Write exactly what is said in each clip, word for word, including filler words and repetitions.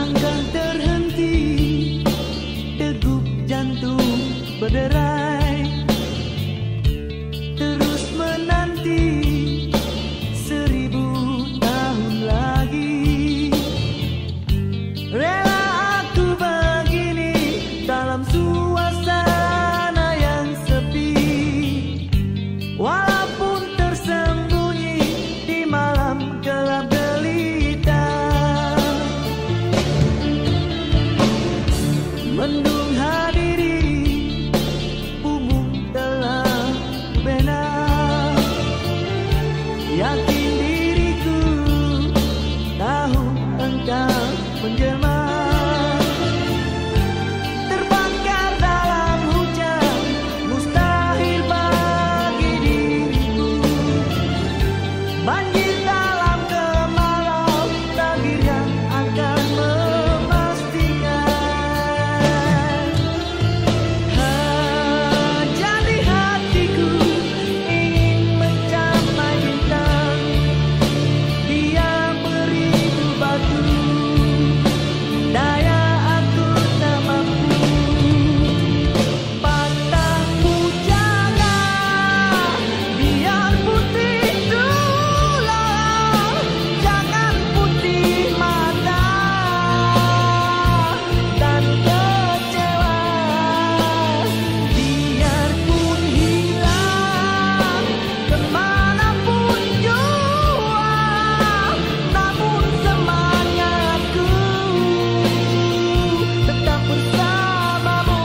Sanggang terhenti, degup jantung berderai, terus menanti seribu tahun lagi. Rela aku begini dalam suasana yang sepi, walaupun tersembunyi di malam gelap gelita. Mendung hadiri, umum telah benar. Yakin diriku, tahu engkau menjelma. Terbakar dalam hujan, mustahil bagi diriku. Banjir dalam kemarau, takdir yang akan memastikan. Ah, jadi hatiku ingin mencapai bintang, dia beribu batu, daya aku tak mampu. Patah pujana, biar putih tulang, jangan putih mata dan kecewa. Biarpun hilang kemanapun jua, namun semangatku tetap bersamamu.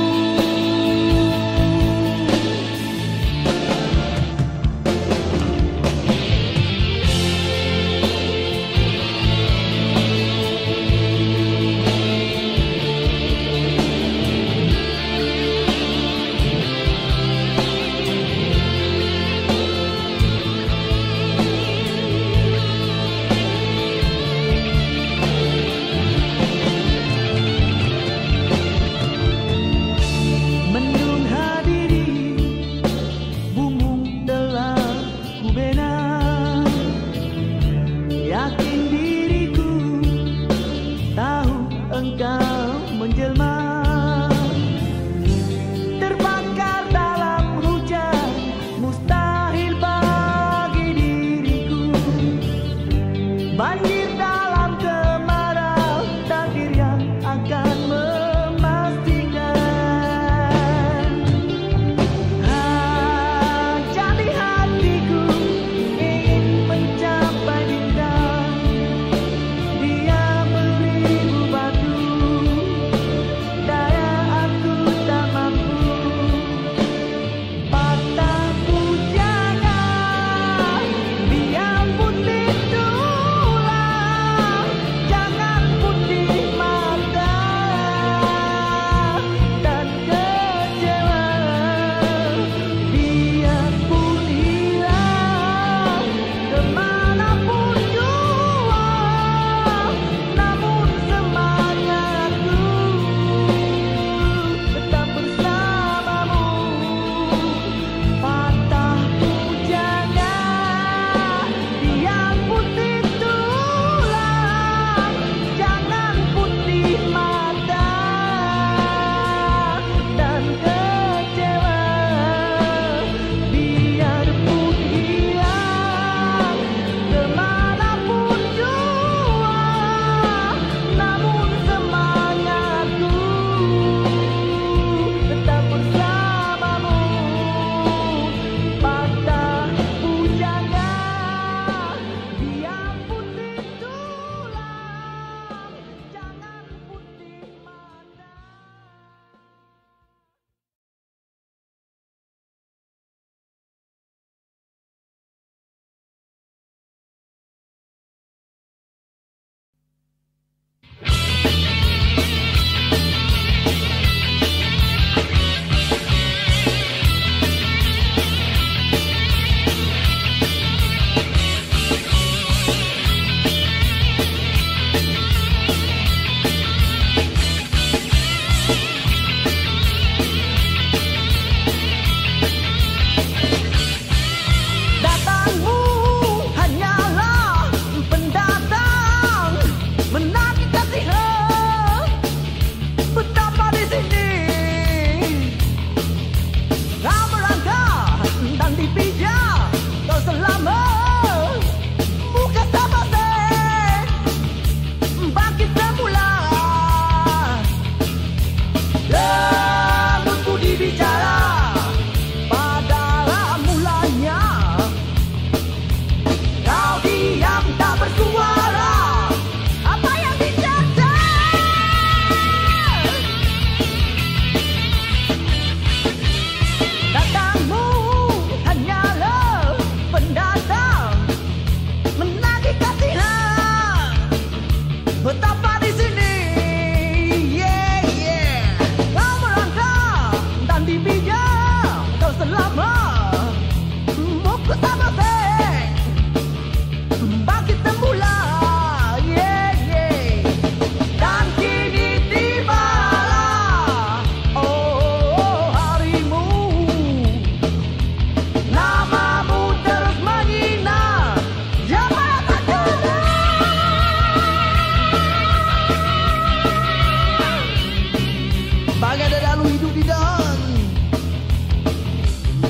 Mendung hadiri, bumung telah ku bina. Yakin diriku, tahu engkau menjelma. Terbakar dalam hujan, mustahil bagi diriku. Banjir dalam kemarau, takdir yang akan memastikan. Ah, jadi hatiku ingin mencapai bintang, dia beribu batu, daya aku tak mampu. Patah pujana, biar putih tulang,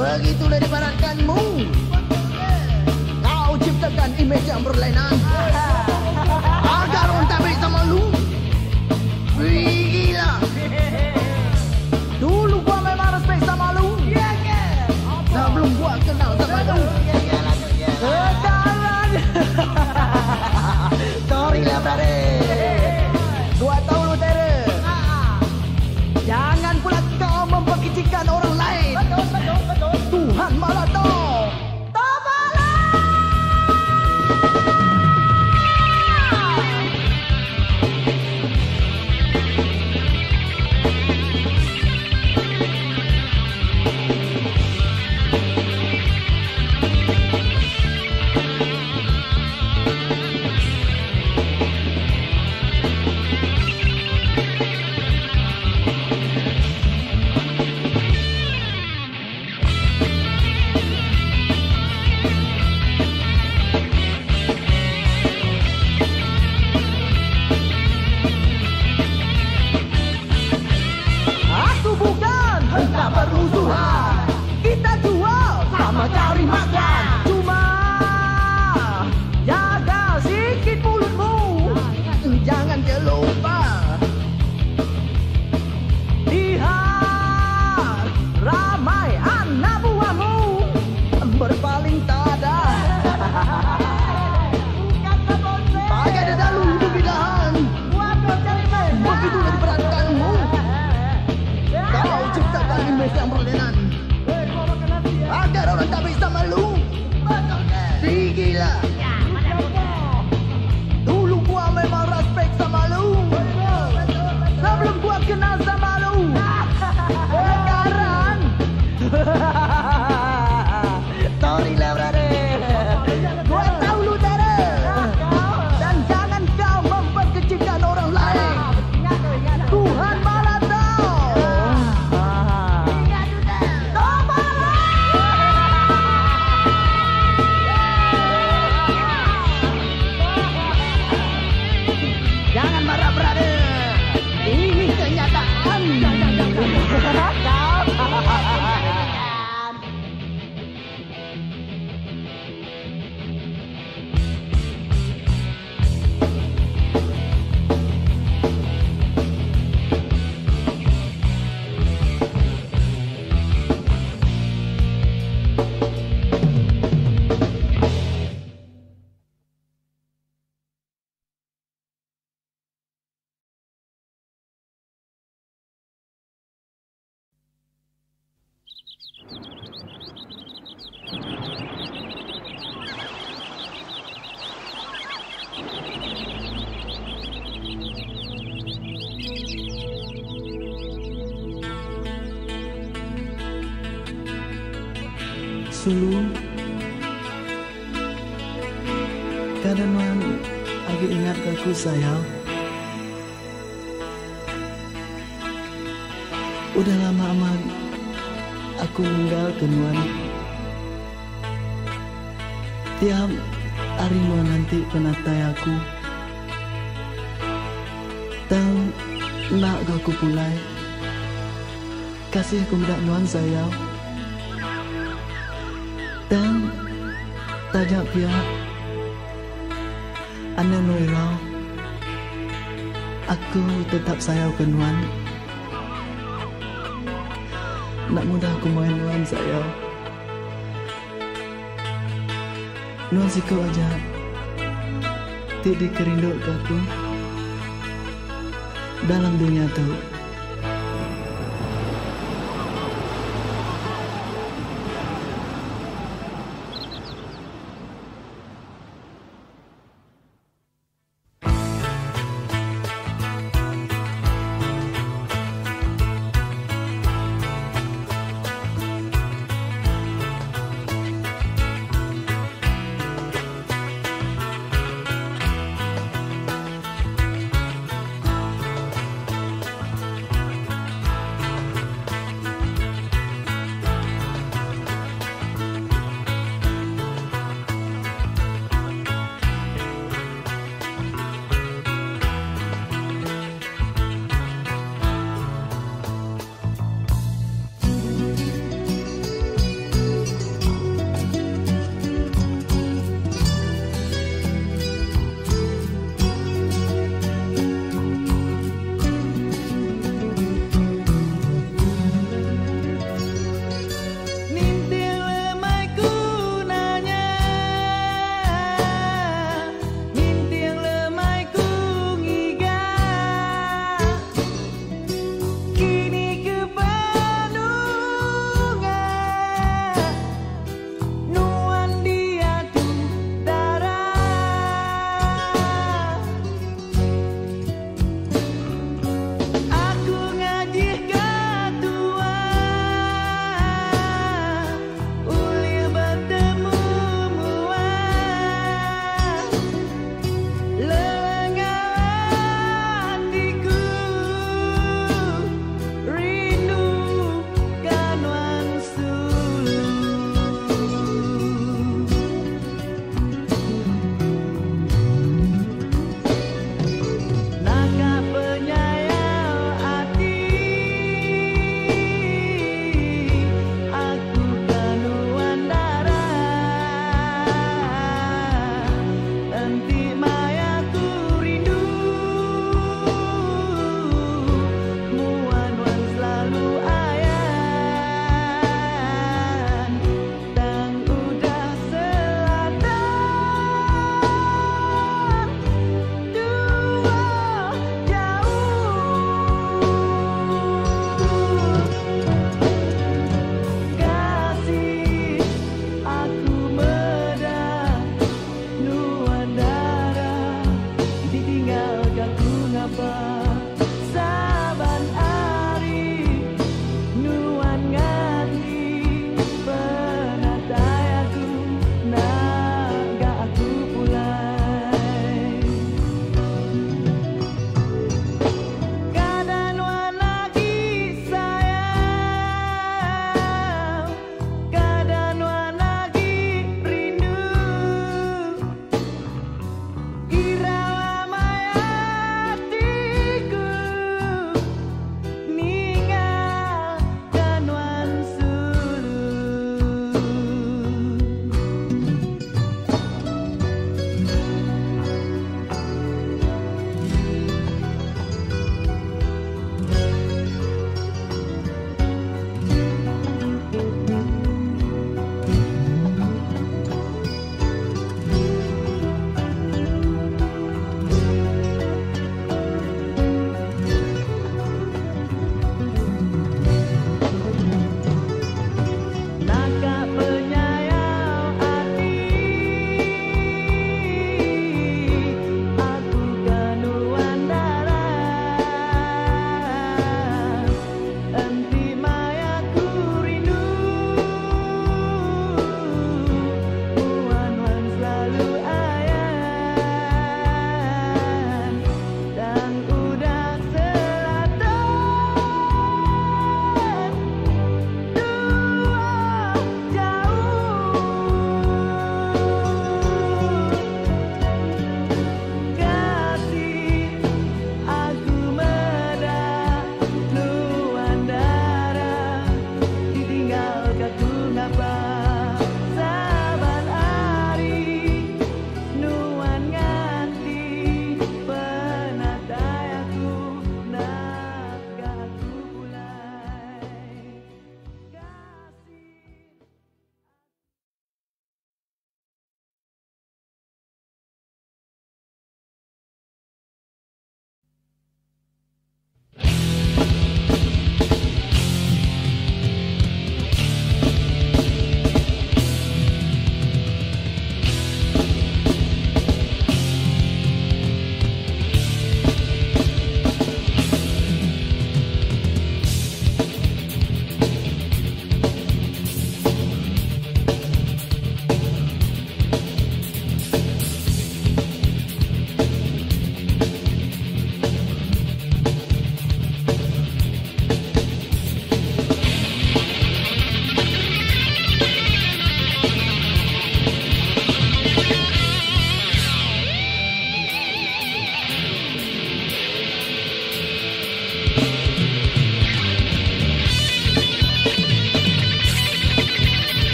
Begitulah dibaratkanmu. Kau ciptakan imej yang berlainan agar orang tak bisa malu. Gila. Dulu gua memang respect sama lu. Sebelum gua kenal sama lu. Sekarang sorry lah brother. Gua tahu lu tere. Jangan pula kau memperkecilkan orang lain. Tuhan malah tahu. Yang berlainan agar orang tak bisa malu. Si gila. Dulu gua memang respect sama lu. Sebelum gua kenal sama lu. Sekarang sorry lah brother. Gua tahu lu tere. Dan jangan kau memperkecilkan orang lain. Tuhan malah tahu. Jangan marah brother. Ini kenyataan. Sulu kadang agak ingat aku sayang. Udah lama amat aku meninggalkan Nuan. Tiap hari Nuan nanti penatai aku. Dan nak aku pulai kasih aku mudah Nuan sayang. Dan tajak pihak Anda Noirau. Aku tetap sayang ke Nuan. Nak mudah aku main Nuan sayang. Nuan siku aja tidak kerinduk ke aku dalam dunia tu.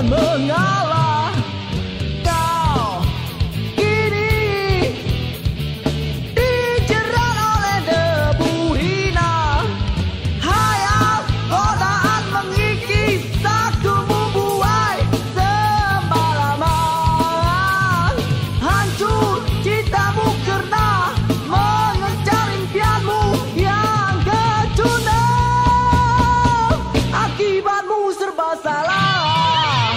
mengalah. Kau kini dijerat oleh debu hina. Hayal godaan mengikis sakumu buai semalaman. Hancur citamu karena mengejar impianmu yang kecuna. Akibatmu serba salah.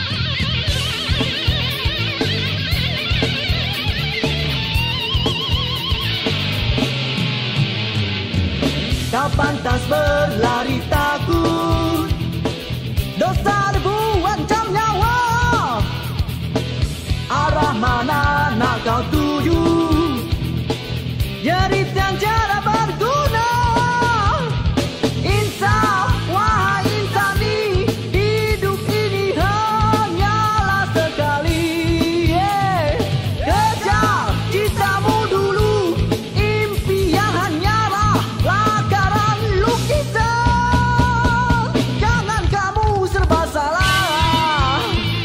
Kau pantas berlari takut. Dosa debu ancam nyawa. Arah mana nak kau tuju? Jerit yang tiada berguna. Insaf, wahai insani, hidup ini hanyalah sekali. Yeah. Kejar citamu dulu, impian hanyalah lakaran lukisan. Jangan kamu serba salah.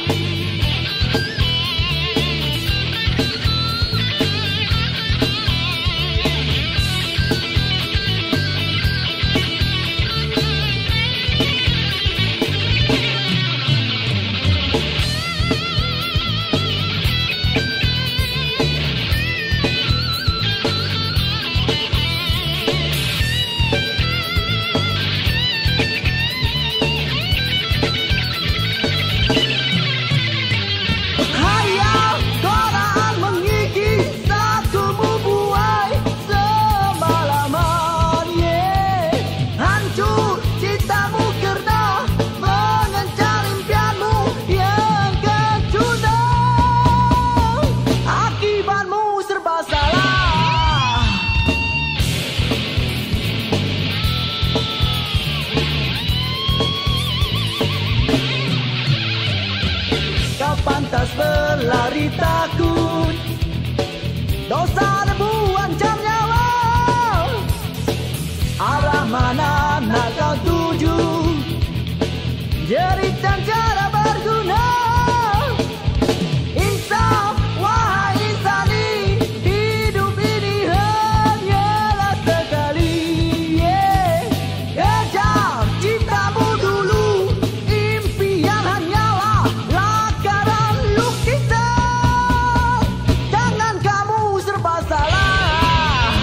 Hayal godaan mengikis sakumu buai semalaman. Yeah. Hancur citamu karena mengejar impianmu yang kecuna. Akibatmu serba salah. Kau pantas berlari takut. Dosa debu ancam nyawa. Arah mana nak kau tuju? Jerit dan cara berguna. Insaf, wahai insani, hidup ini hanyalah sekali. Yeah. Kejar cintamu dulu, impian hanyalah lakaran lukisan. Jangan kamu serba salah.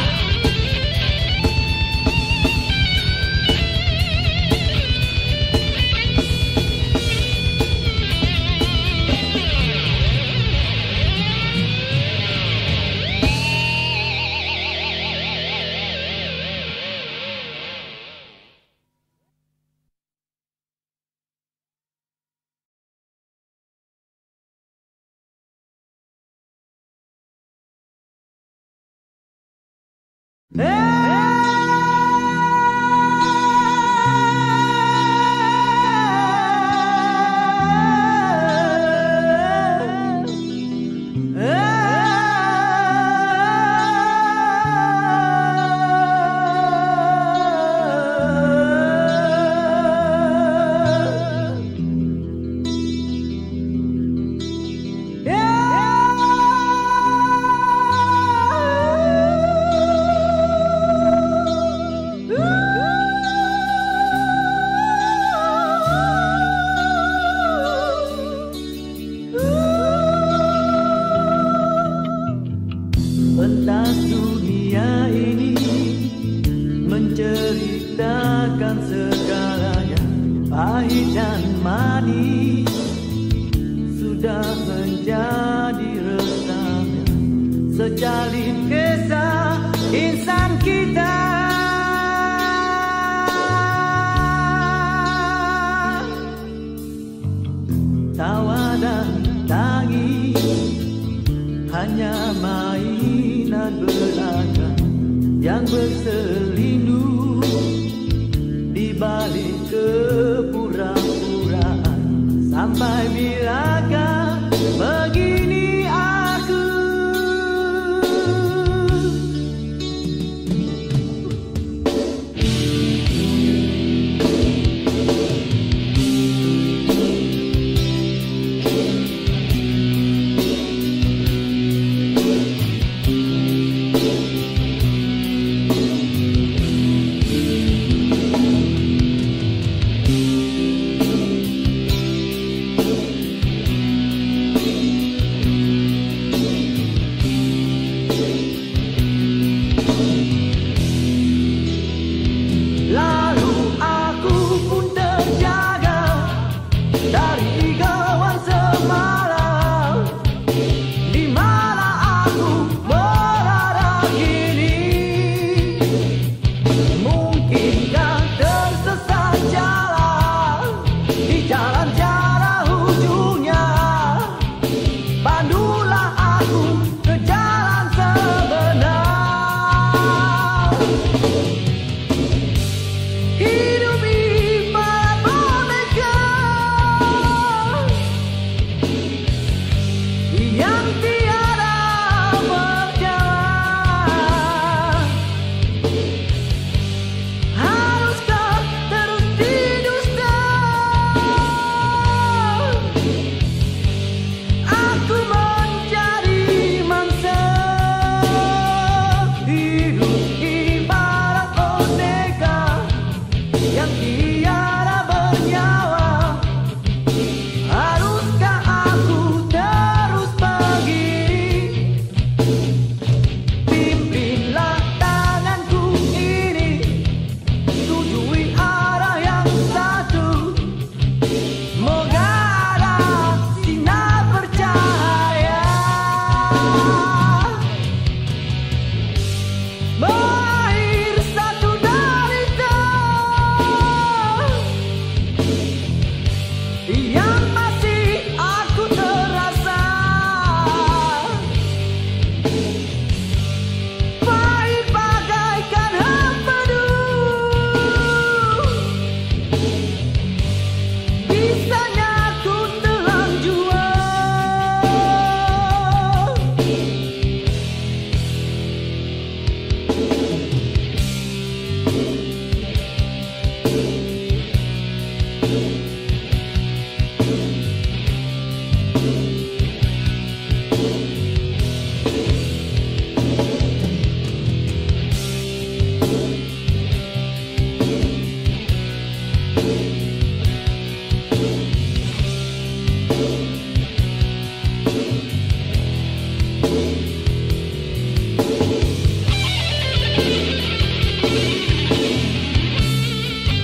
Pentas dunia ini menceritakan segalanya, pahit dan manis sudah menjadi resahnya sejalin kisah insan kita. Tawa dan tangis hanya mainan belaka yang berselindung di balik kepura-puraan. Sampai bilakah begini aku?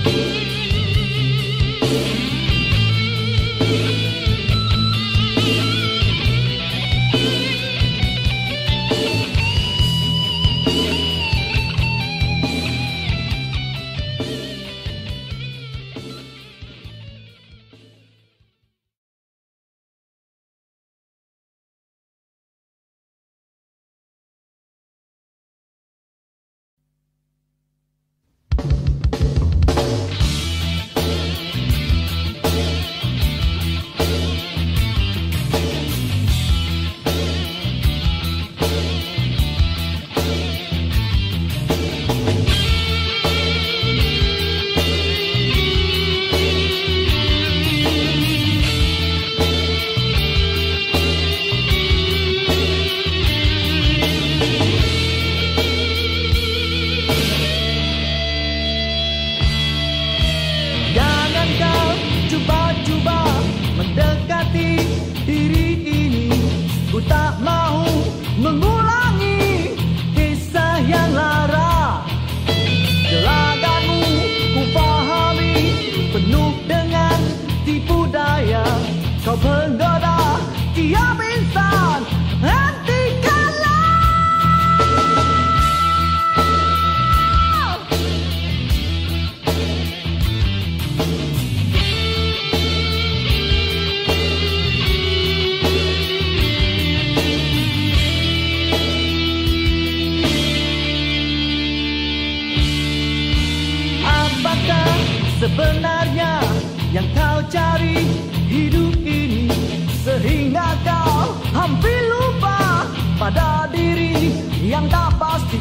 sebenarnya yang kau cari hidup ini, sehingga kau hampir lupa pada diri yang tak pasti.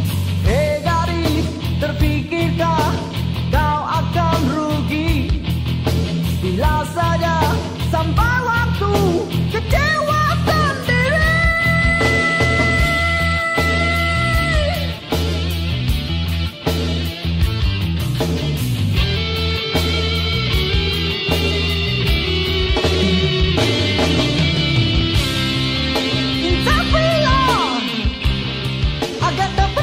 Hei gadis, terfikirkah kau akan rugi bila saja sampai waktu kecewa sendiri? Tapi lah, agak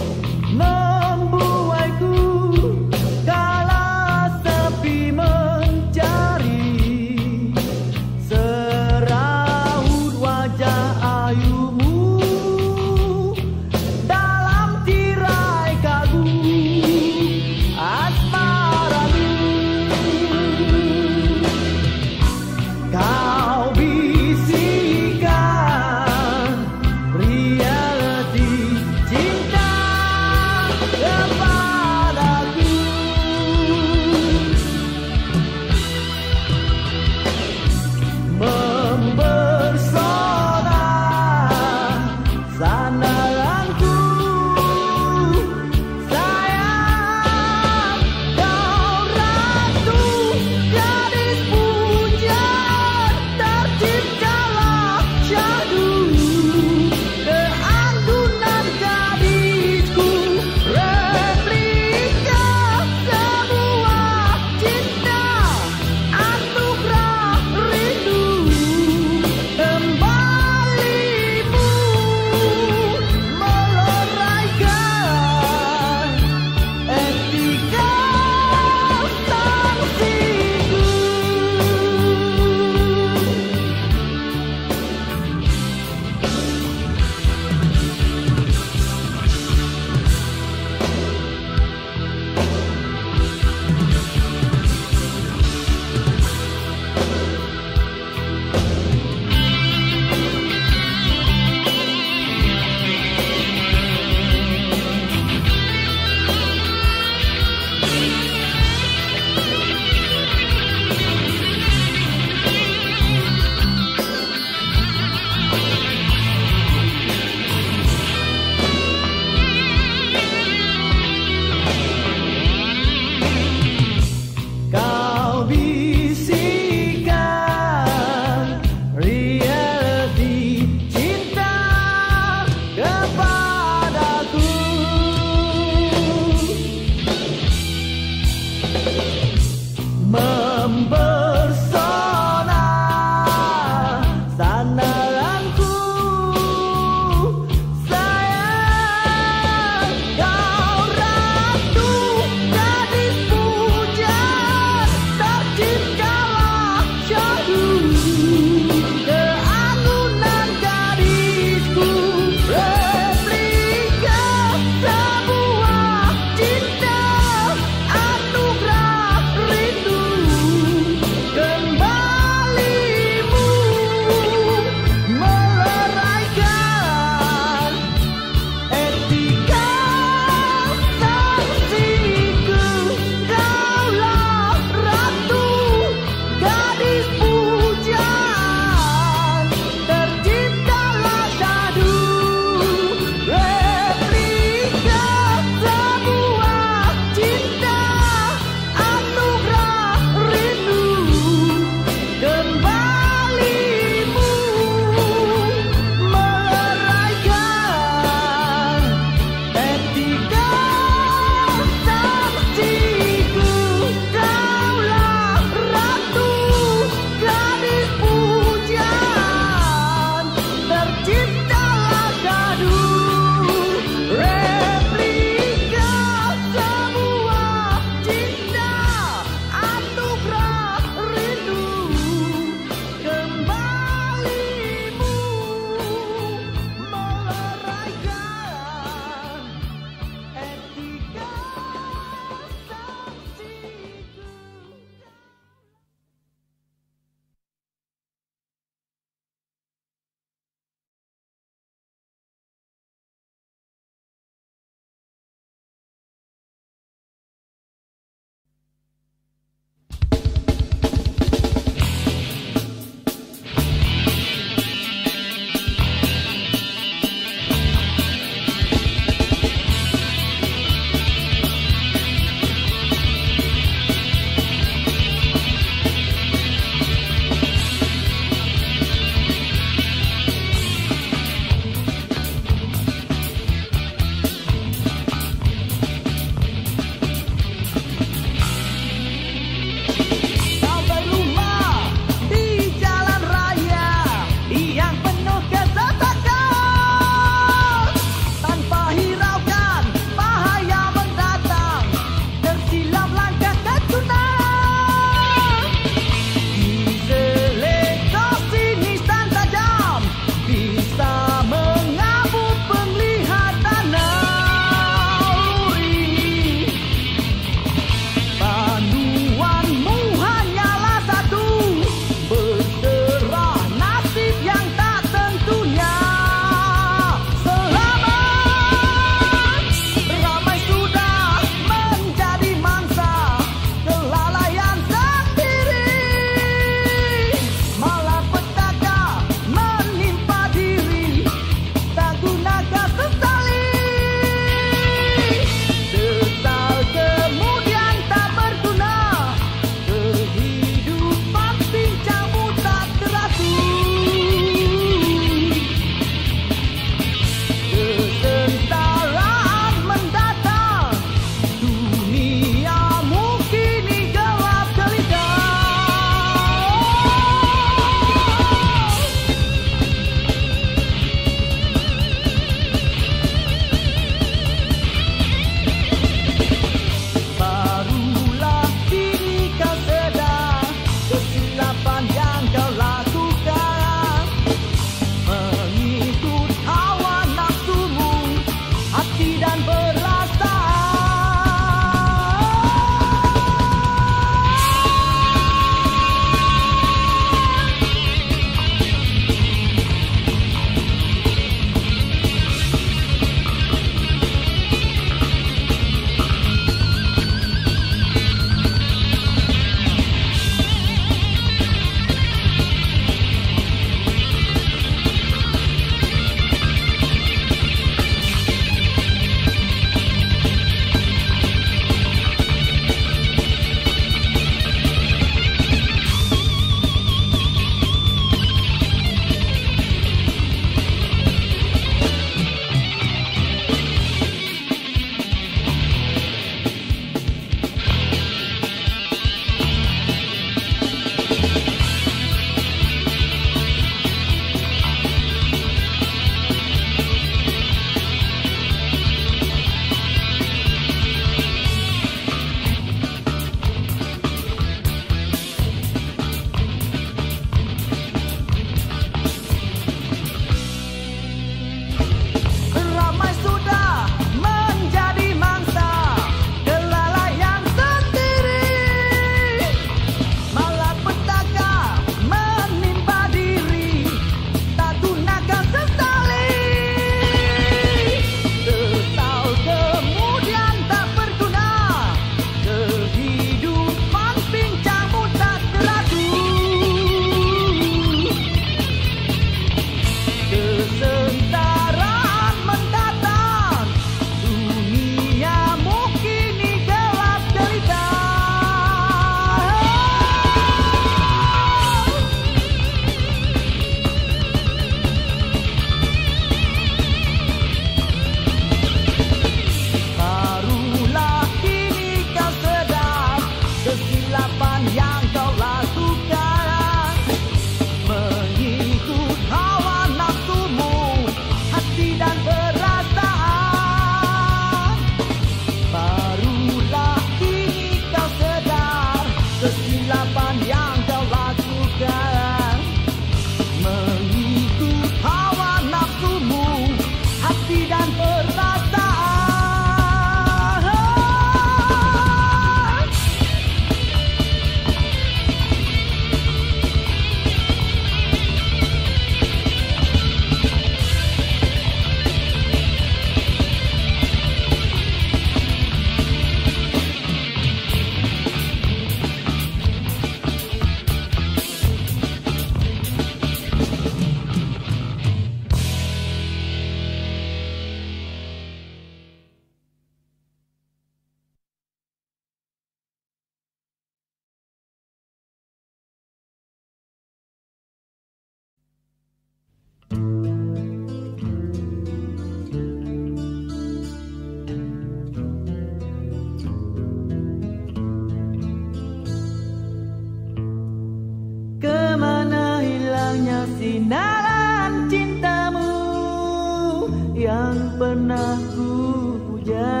sinaran cintamu yang pernah ku puja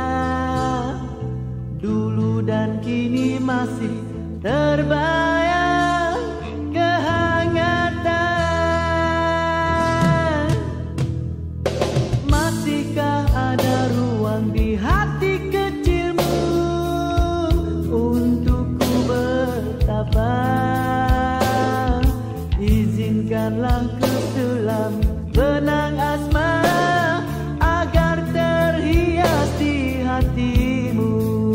dulu dan kini masih terbayang kehangatan. Masihkah ada ruang di hati kecilmu untuk ku bertapa? Izinkanlah ku selam benang asmara agar terhias di hatimu.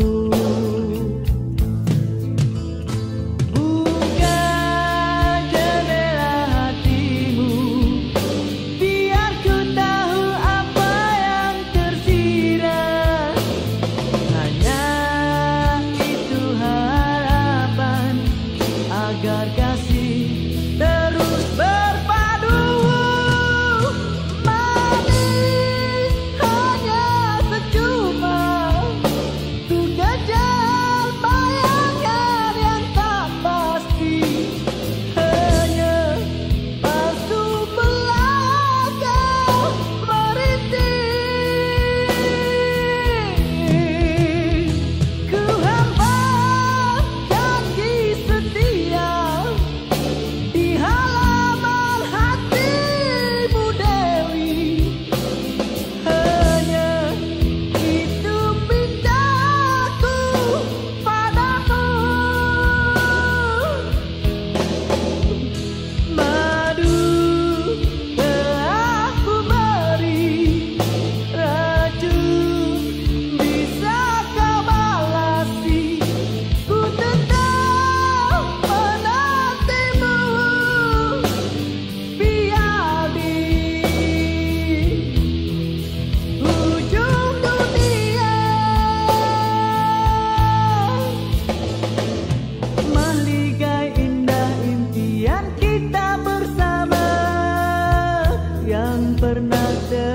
Buka jendela hatimu, biar ku tahu apa yang tersirat. Hanya itu harapan agar kasih terus berpadu. Manis hanya secuma, ku kejar bayangan yang tak pasti. Hanya palsu belaka merintih. Ku hamba janji setia di halaman hatimu Dewi. Hanya itu pintaku padamu. Madu telah ku beri, racun bisa kau balasi. Ku tetap menantimu, biar di ujung dunia. Mahligai indah impian kita bersama yang pernah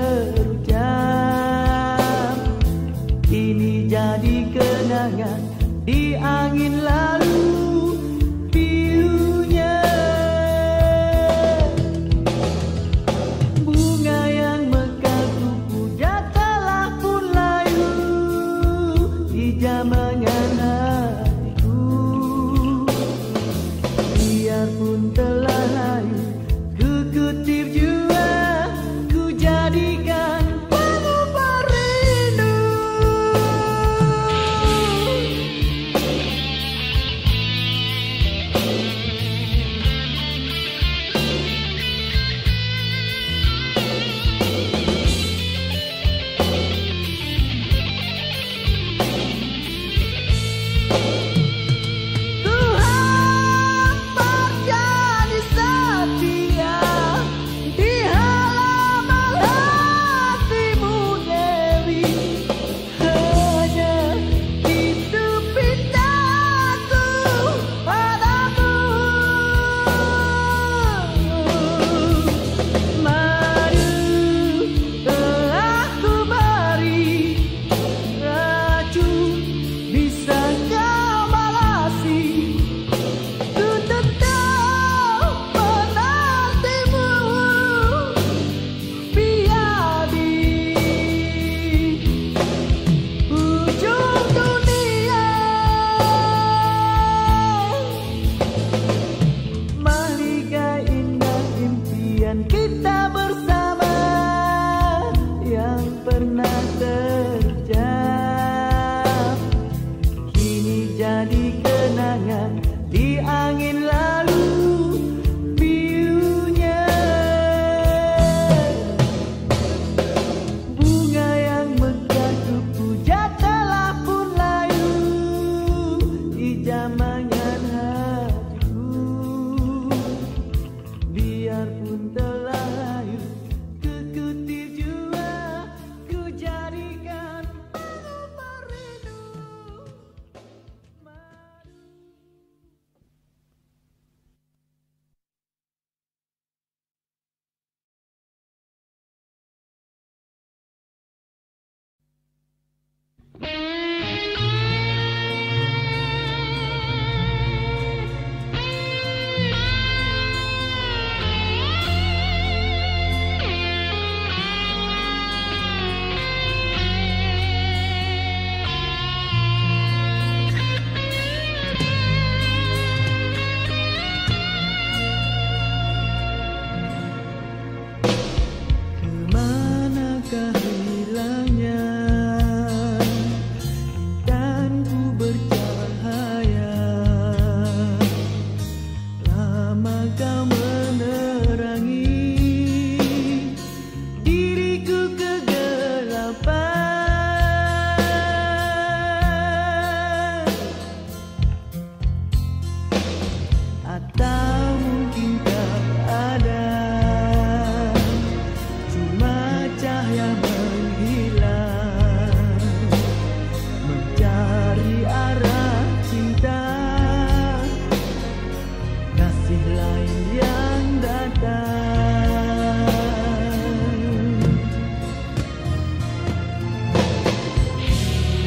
terucap, kini jadi kenangan di angin lalu pilunya. Bunga yang mekar ku puja telah pun layu di jamangan hatiku. Biarpun telah layu, ku kutip jua, ku jadikan pengubah rindu.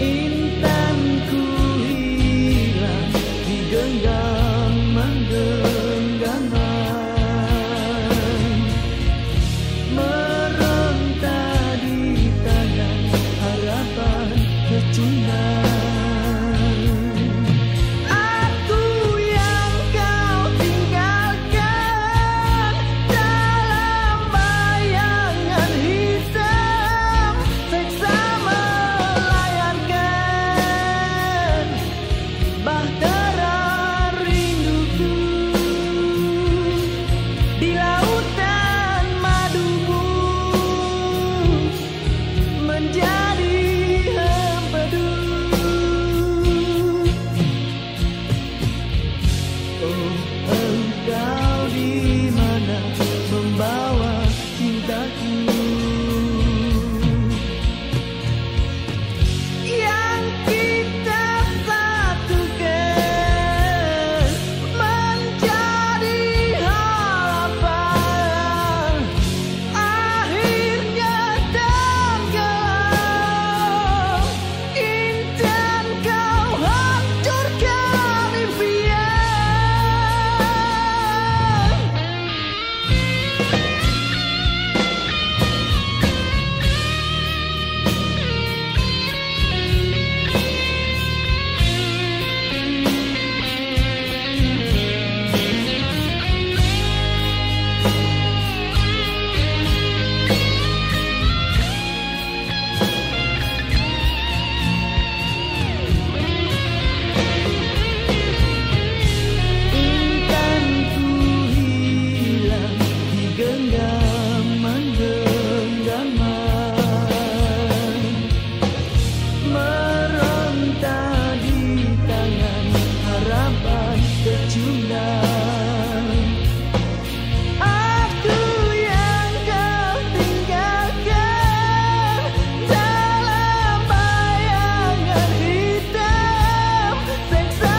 Intanku hilang di genggaman genggaman, meronta di tangan harapan pecundang. Aku yang kau tinggalkan dalam bayangan hitam, seksa melayarkan bahtera rinduku di lautan madumu, menjadi empedu. Oh, engkau di mana membawa cintaku yang kita satukan, menjadi harapan. Akhirnya tenggelam, intan kau hancurkan impian. Intanku hilang di genggaman genggaman, meronta di tangan harapan pecundang. Aku yang kau tinggalkan dalam bayangan hitam, seksa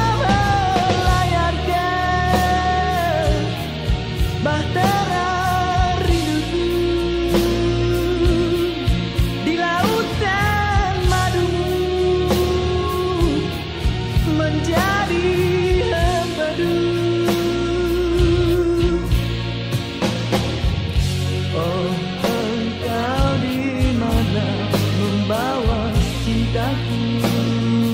melayarkan bahtera rinduku di lautan madumu, menjadi empedu. Oh, engkau di mana membawa cintaku.